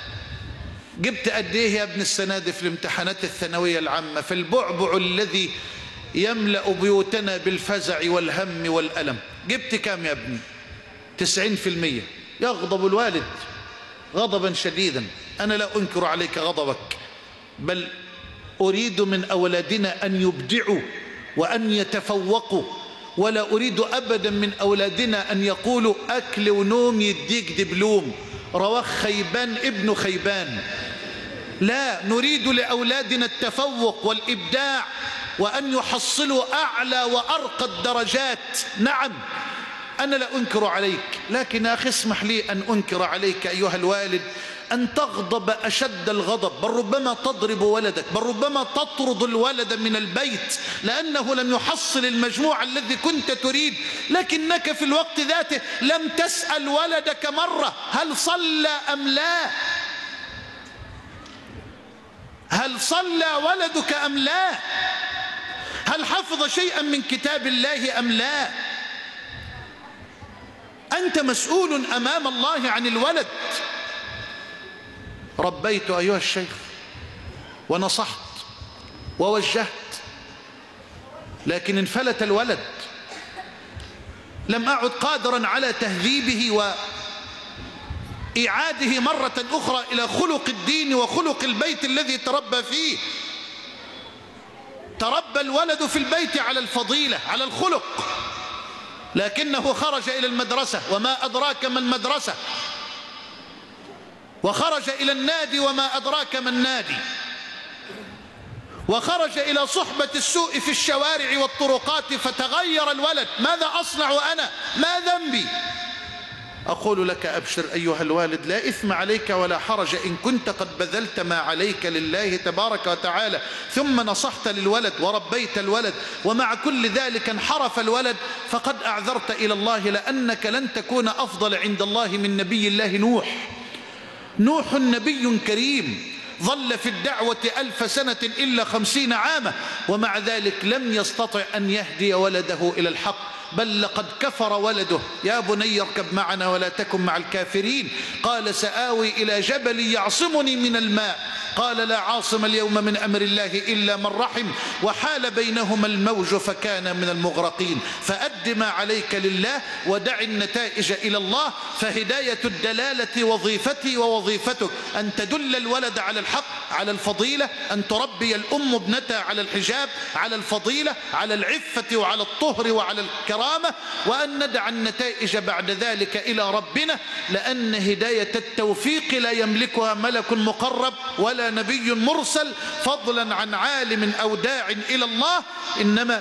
جبت قد إيه يا ابن السنة دي في الامتحانات الثانوية العامة؟ في البعبع الذي يملأ بيوتنا بالفزع والهم والألم، جبت كام يا ابني؟ 90%. يغضب الوالد غضبا شديدا. أنا لا أنكر عليك غضبك، بل أريد من أولادنا أن يبدعوا وأن يتفوقوا، ولا أريد أبدا من أولادنا أن يقولوا أكل ونوم يديك دبلوم، رواه خيبان ابن خيبان. لا، نريد لأولادنا التفوق والإبداع وأن يحصلوا أعلى وأرقى الدرجات. نعم، أنا لا أنكر عليك، لكن أخي اسمح لي أن أنكر عليك أيها الوالد أن تغضب أشد الغضب، بل ربما تضرب ولدك، بل ربما تطرد الولد من البيت لأنه لم يحصل المجموع الذي كنت تريد، لكنك في الوقت ذاته لم تسأل ولدك مرة هل صلى أم لا؟ هل صلى ولدك أم لا؟ هل حفظ شيئا من كتاب الله أم لا؟ أنت مسؤول أمام الله عن الولد. ربيت أيها الشيخ ونصحت ووجهت، لكن انفلت الولد. لم أعد قادرا على تهذيبه وإعاده مرة أخرى إلى خلق الدين وخلق البيت الذي تربى فيه. تربى الولد في البيت على الفضيلة، على الخلق، لكنه خرج إلى المدرسة وما أدراك ما المدرسة، وخرج إلى النادي وما أدراك ما النادي، وخرج إلى صحبة السوء في الشوارع والطرقات، فتغير الولد. ماذا أصنع أنا؟ ما ذنبي؟ أقول لك أبشر أيها الوالد، لا إثم عليك ولا حرج إن كنت قد بذلت ما عليك لله تبارك وتعالى، ثم نصحت للولد وربيت الولد، ومع كل ذلك انحرف الولد، فقد أعذرت إلى الله، لأنك لن تكون أفضل عند الله من نبي الله نوح. نوح نبي كريم ظل في الدعوة 1000 سنة إلا 50 عاما، ومع ذلك لم يستطع أن يهدي ولده إلى الحق، بل لقد كفر ولده. يا بني اركب معنا ولا تكن مع الكافرين. قال: سآوي إلى جبل يعصمني من الماء. قال: لا عاصم اليوم من أمر الله إلا من رحم، وحال بينهما الموج فكان من المغرقين. فأد ما عليك لله ودع النتائج إلى الله. فهداية الدلالة وظيفتي ووظيفتك أن تدل الولد على الحق، على الفضيلة، أن تربي الأم ابنتها على الحجاب، على الفضيلة، على العفة وعلى الطهر وعلى الكرامة، وأن ندع النتائج بعد ذلك إلى ربنا، لأن هداية التوفيق لا يملكها ملك مقرب ولا نبي مرسل، فضلا عن عالم أو داع إلى الله. إنما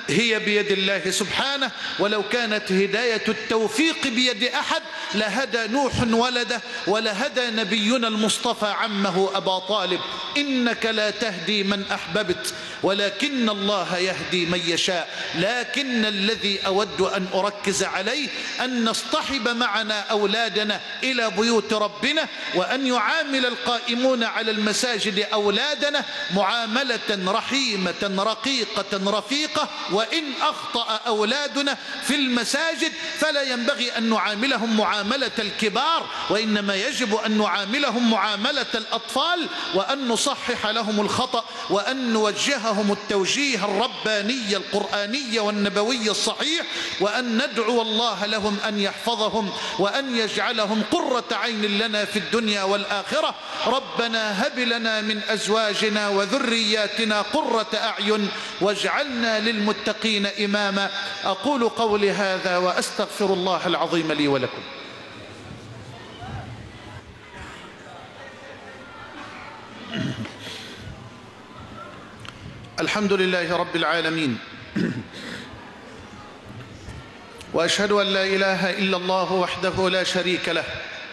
هي بيد الله سبحانه، ولو كانت هداية التوفيق بيد أحد لهدى نوح ولده ولهدى نبينا المصطفى عمه أبا طالب. إنك لا تهدي من أحببت ولكن الله يهدي من يشاء. لكن الذي أود أن أركز عليه أن نصطحب معنا أولادنا إلى بيوت ربنا، وأن يعامل القائمون على المساجد أولادنا معاملة رحيمة رقيقة رفيقة. وإن أخطأ أولادنا في المساجد فلا ينبغي أن نعاملهم معاملة الكبار، وإنما يجب أن نعاملهم معاملة الأطفال، وأن نصحح لهم الخطأ، وأن نوجههم التوجيه الرباني القرآني والنبوي الصحيح، وأن ندعو الله لهم أن يحفظهم وأن يجعلهم قرة عين لنا في الدنيا والآخرة. ربنا هب لنا من أزواجنا وذرياتنا قرة أعين واجعلنا للمتقين إماما. أقول قولي هذا وأستغفر الله العظيم لي ولكم. الحمد لله رب العالمين، وأشهد أن لا إله إلا الله وحده لا شريك له،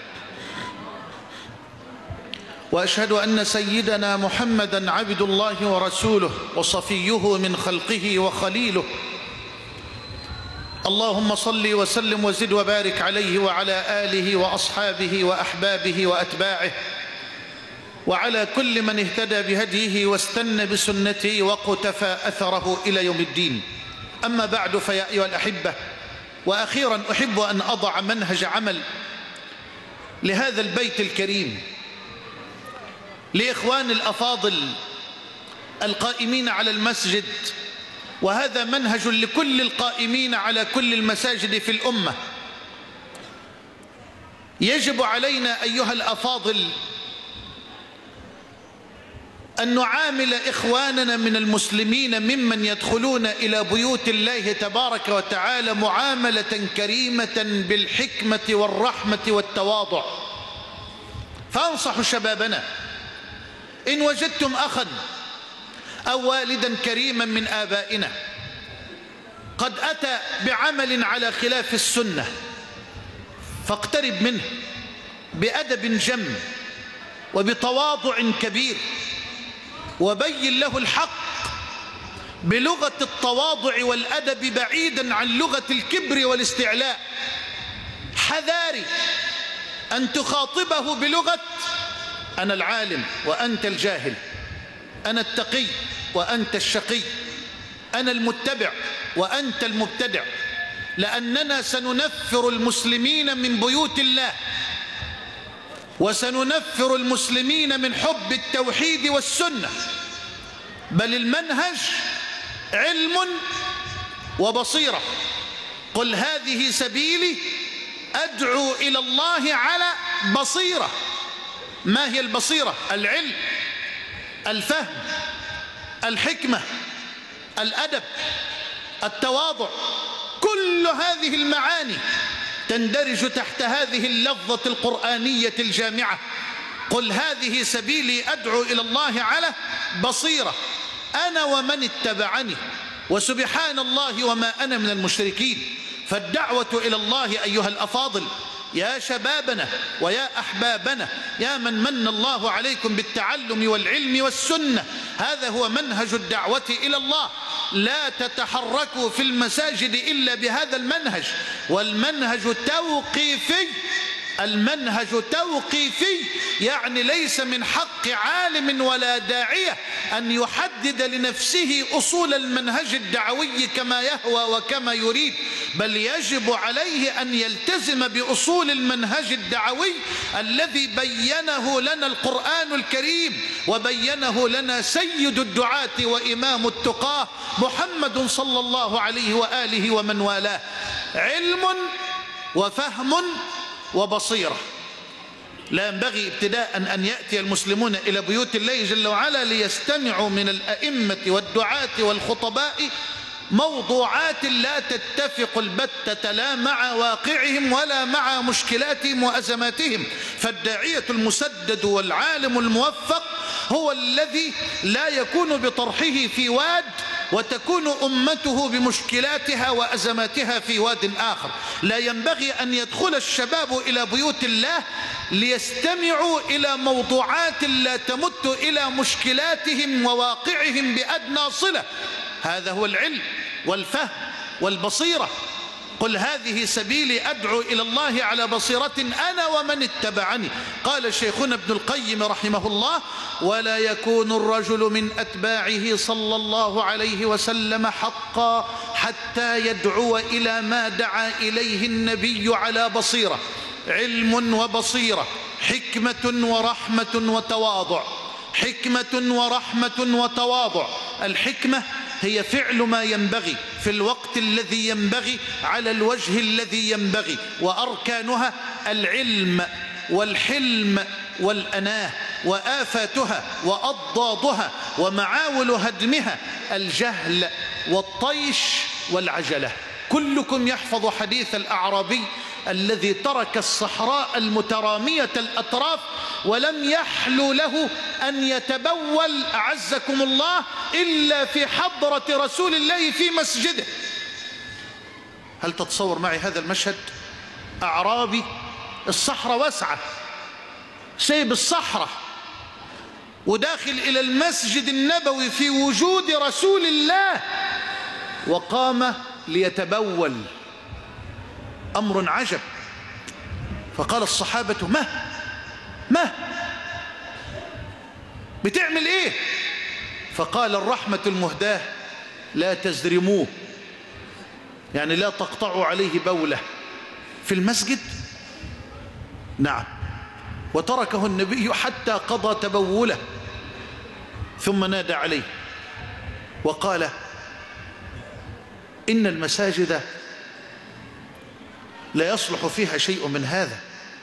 وأشهد أن سيدنا محمدا عبد الله ورسوله وصفيه من خلقه وخليله. اللهم صل وسلم وزد وبارك عليه وعلى آله وأصحابه وأحبابه وأتباعه وعلى كل من اهتدى بهديه واستنى بسنته وقتفى أثره إلى يوم الدين. أما بعد، فيا أيها الأحبة، وأخيرا أحب أن أضع منهج عمل لهذا البيت الكريم، لإخوان الأفاضل القائمين على المسجد، وهذا منهج لكل القائمين على كل المساجد في الأمة. يجب علينا أيها الأفاضل أن نعامل إخواننا من المسلمين ممن يدخلون إلى بيوت الله تبارك وتعالى معاملة كريمة بالحكمة والرحمة والتواضع. فأنصح شبابنا، إن وجدتم أخا أو والدا كريما من آبائنا قد أتى بعمل على خلاف السنة، فاقترب منه بأدب جم وبتواضع كبير، وبين له الحق بلغة التواضع والأدب بعيدا عن لغة الكبر والاستعلاء. حذاري أن تخاطبه بلغة أنا العالم وأنت الجاهل، أنا التقي وأنت الشقي، أنا المتبع وأنت المبتدع، لأننا سننفر المسلمين من بيوت الله، وسننفر المسلمين من حب التوحيد والسنة. بل المنهج علم وبصيرة. قل هذه سبيلي أدعو إلى الله على بصيرة. ما هي البصيرة؟ العلم، الفهم، الحكمة، الأدب، التواضع. كل هذه المعاني تندرج تحت هذه اللفظة القرآنية الجامعة. قل هذه سبيلي أدعو إلى الله على بصيرة أنا ومن اتبعني، وسبحان الله وما أنا من المشركين. فالدعوة إلى الله أيها الأفاضل، يا شبابنا ويا أحبابنا، يا من من الله عليكم بالتعلم والعلم والسنة، هذا هو منهج الدعوة إلى الله. لا تتحركوا في المساجد إلا بهذا المنهج، والمنهج توقيفي. المنهج توقيفي، يعني ليس من حق عالم ولا داعية أن يحدد لنفسه أصول المنهج الدعوي كما يهوى وكما يريد، بل يجب عليه أن يلتزم بأصول المنهج الدعوي الذي بينه لنا القرآن الكريم، وبينه لنا سيد الدعاة وإمام التقاه محمد صلى الله عليه وآله ومن والاه. علم وفهم وبصيرة. لا ينبغي ابتداء أن يأتي المسلمون إلى بيوت الله جل وعلا ليستمعوا من الأئمة والدعاة والخطباء موضوعات لا تتفق البتة لا مع واقعهم ولا مع مشكلاتهم وأزماتهم. فالداعية المسدد والعالم الموفق هو الذي لا يكون بطرحه في واد وتكون أمته بمشكلاتها وأزماتها في واد آخر. لا ينبغي أن يدخل الشباب إلى بيوت الله ليستمعوا إلى موضوعات لا تمت إلى مشكلاتهم وواقعهم بأدنى صلة. هذا هو العلم والفهم والبصيرة. قل هذه سبيلي أدعو إلى الله على بصيرة أنا ومن اتبعني. قال شيخنا ابن القيم رحمه الله: ولا يكون الرجل من أتباعه صلى الله عليه وسلم حقا حتى يدعو إلى ما دعا إليه النبي على بصيرة، علم وبصيرة، حكمة ورحمة وتواضع. حكمة ورحمة وتواضع. الحكمة هي فعل ما ينبغي في الوقت الذي ينبغي على الوجه الذي ينبغي، وأركانها العلم والحلم والأناه، وآفاتها وأضدادها ومعاول هدمها الجهل والطيش والعجلة. كلكم يحفظ حديث الأعرابي الذي ترك الصحراء المترامية الأطراف ولم يحلو له أن يتبول أعزكم الله إلا في حضرة رسول الله في مسجده. هل تتصور معي هذا المشهد؟ أعرابي، الصحراء واسعة، سيب الصحراء وداخل إلى المسجد النبوي في وجود رسول الله وقام ليتبول. أمر عجب. فقال الصحابة: ما بتعمل إيه؟ فقال: الرحمة المهداة لا تزرموه، يعني لا تقطعوا عليه بولة في المسجد. نعم. وتركه النبي حتى قضى تبوله، ثم نادى عليه وقال: إن المساجد لا يصلح فيها شيء من هذا،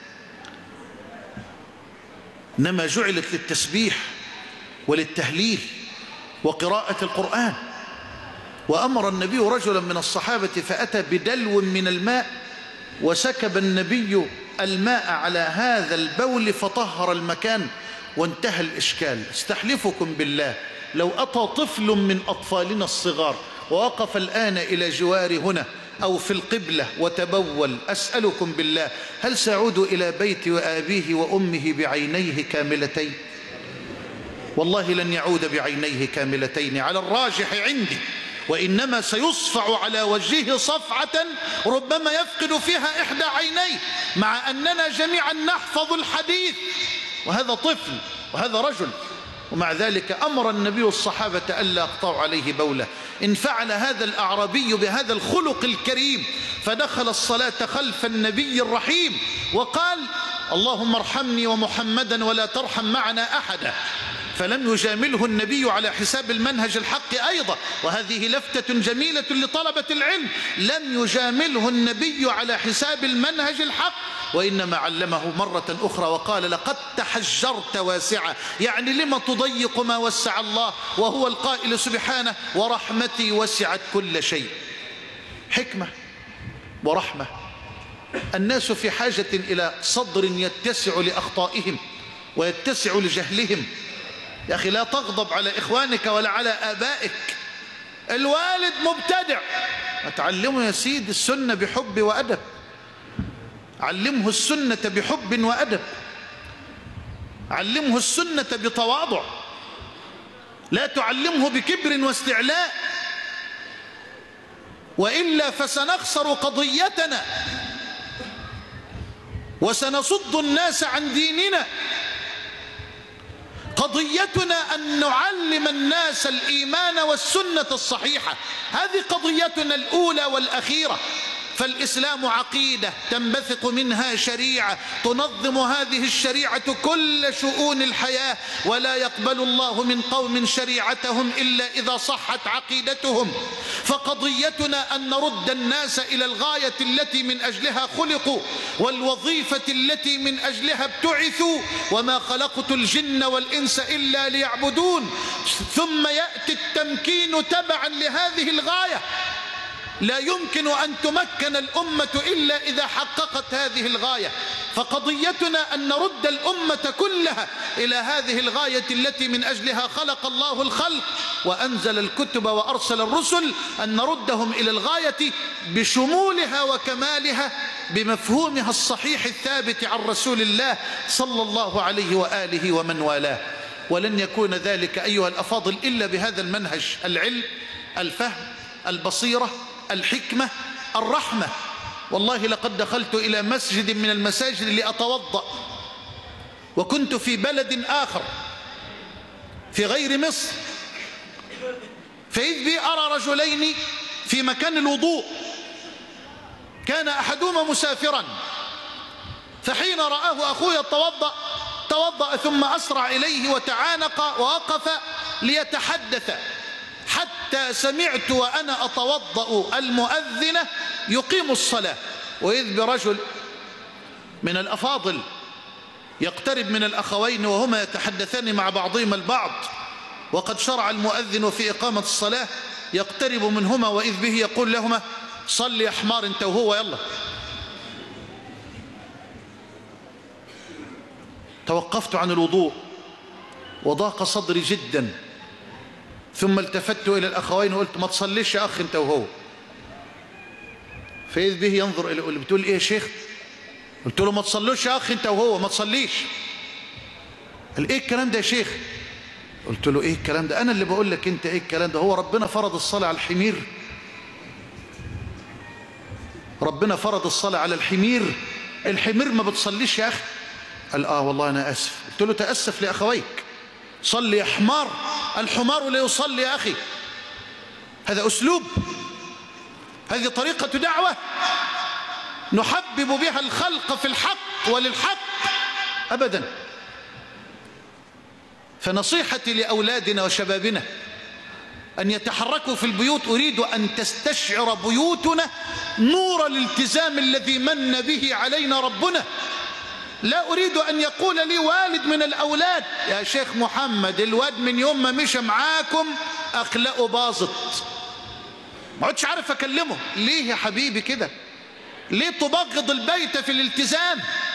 إنما جعلت للتسبيح وللتهليل وقراءة القرآن. وأمر النبي رجلا من الصحابة فأتى بدلو من الماء، وسكب النبي الماء على هذا البول فطهر المكان وانتهى الإشكال. استحلفكم بالله لو أتى طفل من أطفالنا الصغار ووقف الآن إلى جوار هنا أو في القبلة وتبول، أسألكم بالله هل سيعود إلى بيت وآبيه وأمه بعينيه كاملتين؟ والله لن يعود بعينيه كاملتين على الراجح عندي، وإنما سيصفع على وجهه صفعة ربما يفقد فيها إحدى عينيه، مع أننا جميعا نحفظ الحديث، وهذا طفل وهذا رجل. ومع ذلك أمر النبي الصحابة ألا يقطعوا عليه بوله. إن فعل هذا الأعرابي بهذا الخلق الكريم فدخل الصلاة خلف النبي الرحيم وقال: اللهم ارحمني ومحمدا ولا ترحم معنا أحدا. فلم يجامله النبي على حساب المنهج الحق أيضا، وهذه لفتة جميلة لطلبة العلم. لم يجامله النبي على حساب المنهج الحق، وإنما علمه مرة أخرى وقال: لقد تحجرت واسعة، يعني لما تضيق ما وسع الله، وهو القائل سبحانه: ورحمتي وسعت كل شيء. حكمة ورحمة. الناس في حاجة إلى صدر يتسع لأخطائهم ويتسع لجهلهم. يا أخي لا تغضب على إخوانك ولا على آبائك. الوالد مبتدع، تعلمه يا سيدي السنة بحب وأدب، علمه السنة بحب وأدب، علمه السنة بتواضع، لا تعلمه بكبر واستعلاء، وإلا فسنخسر قضيتنا وسنصد الناس عن ديننا. قضيتنا أن نعلم الناس الإيمان والسنة الصحيحة، هذه قضيتنا الأولى والأخيرة. فالإسلام عقيدة تنبثق منها شريعة تنظم هذه الشريعة كل شؤون الحياة، ولا يقبل الله من قوم شريعتهم إلا إذا صحت عقيدتهم. فقضيتنا أن نرد الناس إلى الغاية التي من أجلها خلقوا والوظيفة التي من أجلها ابتعثوا، وما خلقت الجن والإنس إلا ليعبدون. ثم يأتي التمكين تبعا لهذه الغاية. لا يمكن أن تمكن الأمة إلا إذا حققت هذه الغاية. فقضيتنا أن نرد الأمة كلها إلى هذه الغاية التي من أجلها خلق الله الخلق وأنزل الكتب وأرسل الرسل، أن نردهم إلى الغاية بشمولها وكمالها بمفهومها الصحيح الثابت عن رسول الله صلى الله عليه وآله ومن والاه. ولن يكون ذلك أيها الأفاضل إلا بهذا المنهج: العلم، الفهم، البصيرة، الحكمة، الرحمة. والله لقد دخلت إلى مسجد من المساجد لأتوضأ، وكنت في بلد آخر في غير مصر، فإذ بي أرى رجلين في مكان الوضوء، كان أحدهما مسافرا، فحين رآه أخوي توضأ ثم أسرع إليه وتعانق ووقف ليتحدث، حتى سمعت وأنا أتوضأ المؤذن يقيم الصلاة، وإذ برجل من الأفاضل يقترب من الأخوين وهما يتحدثان مع بعضهما البعض، وقد شرع المؤذن في إقامة الصلاة، يقترب منهما وإذ به يقول لهما: صل يا حمار انت وهو يلا. توقفت عن الوضوء وضاق صدري جدا، ثم التفت إلى الأخوين وقلت: ما تصليش يا أخ انت وهو. فإذ به ينظر إلي يقول: بتقول إيه يا شيخ؟ قلت له: ما تصلوش يا أخ انت وهو، ما تصليش. قال: إيه الكلام ده يا شيخ؟ قلت له: إيه الكلام ده؟ أنا اللي بقول لك أنت إيه الكلام ده؟ هو ربنا فرض الصلاة على الحمير؟ ربنا فرض الصلاة على الحمير؟ الحمير ما بتصليش يا أخي. قال: والله أنا آسف. قلت له: تأسف لأخويك، صل يا حمار، الحمار لا يصلي يا أخي. هذا أسلوب؟ هذه طريقة دعوة نحبب بها الخلق في الحق وللحق؟ أبدا. فنصيحتي لأولادنا وشبابنا أن يتحركوا في البيوت. أريد أن تستشعر بيوتنا نور الالتزام الذي من به علينا ربنا. لا أريد أن يقول لي والد من الأولاد: يا شيخ محمد الواد من يوم ما مشى معاكم أخلاقه باظت. ما عدتش عارف أكلمه. ليه يا حبيبي كده؟ ليه تبغض البيت في الالتزام؟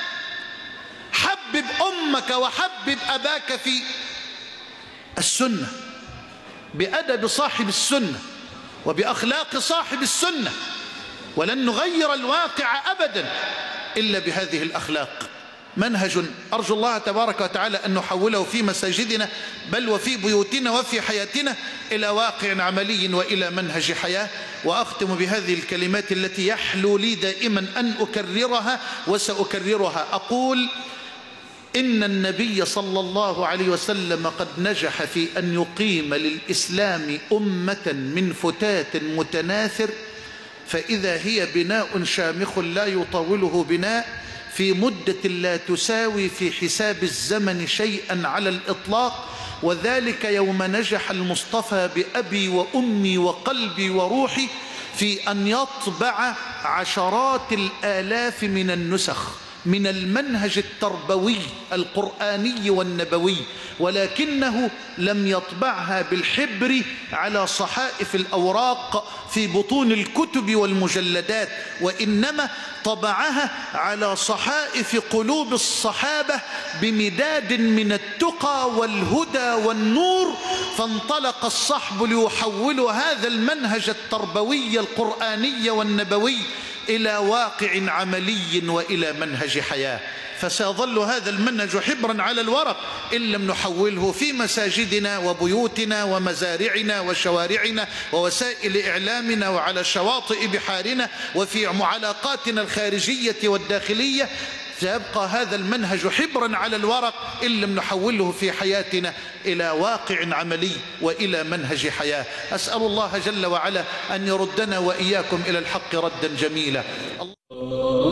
حبب أمك وحبب أباك في السنة، بأدب صاحب السنة وبأخلاق صاحب السنة، ولن نغير الواقع أبدا إلا بهذه الأخلاق. منهج أرجو الله تبارك وتعالى أن نحوله في مساجدنا بل وفي بيوتنا وفي حياتنا إلى واقع عملي وإلى منهج حياة. وأختم بهذه الكلمات التي يحلو لي دائما أن أكررها وسأكررها. أقول: إن النبي صلى الله عليه وسلم قد نجح في أن يقيم للإسلام أمة من فتات متناثر، فإذا هي بناء شامخ لا يطاوله بناء، في مدة لا تساوي في حساب الزمن شيئا على الإطلاق، وذلك يوم نجح المصطفى بأبي وأمي وقلبي وروحي في أن يطبع عشرات الآلاف من النسخ من المنهج التربوي القرآني والنبوي، ولكنه لم يطبعها بالحبر على صحائف الأوراق في بطون الكتب والمجلدات، وإنما طبعها على صحائف قلوب الصحابة بمداد من التقى والهدى والنور. فانطلق الصحب ليحولوا هذا المنهج التربوي القرآني والنبوي إلى واقع عملي وإلى منهج حياة. فسيظل هذا المنهج حبرا على الورق إن لم نحوله في مساجدنا وبيوتنا ومزارعنا وشوارعنا ووسائل إعلامنا وعلى شواطئ بحارنا وفي علاقاتنا الخارجية والداخلية. سيبقى هذا المنهج حبرا على الورق إن لم نحوله في حياتنا إلى واقع عملي وإلى منهج حياة. أسأل الله جل وعلا أن يردنا وإياكم إلى الحق ردا جميلا.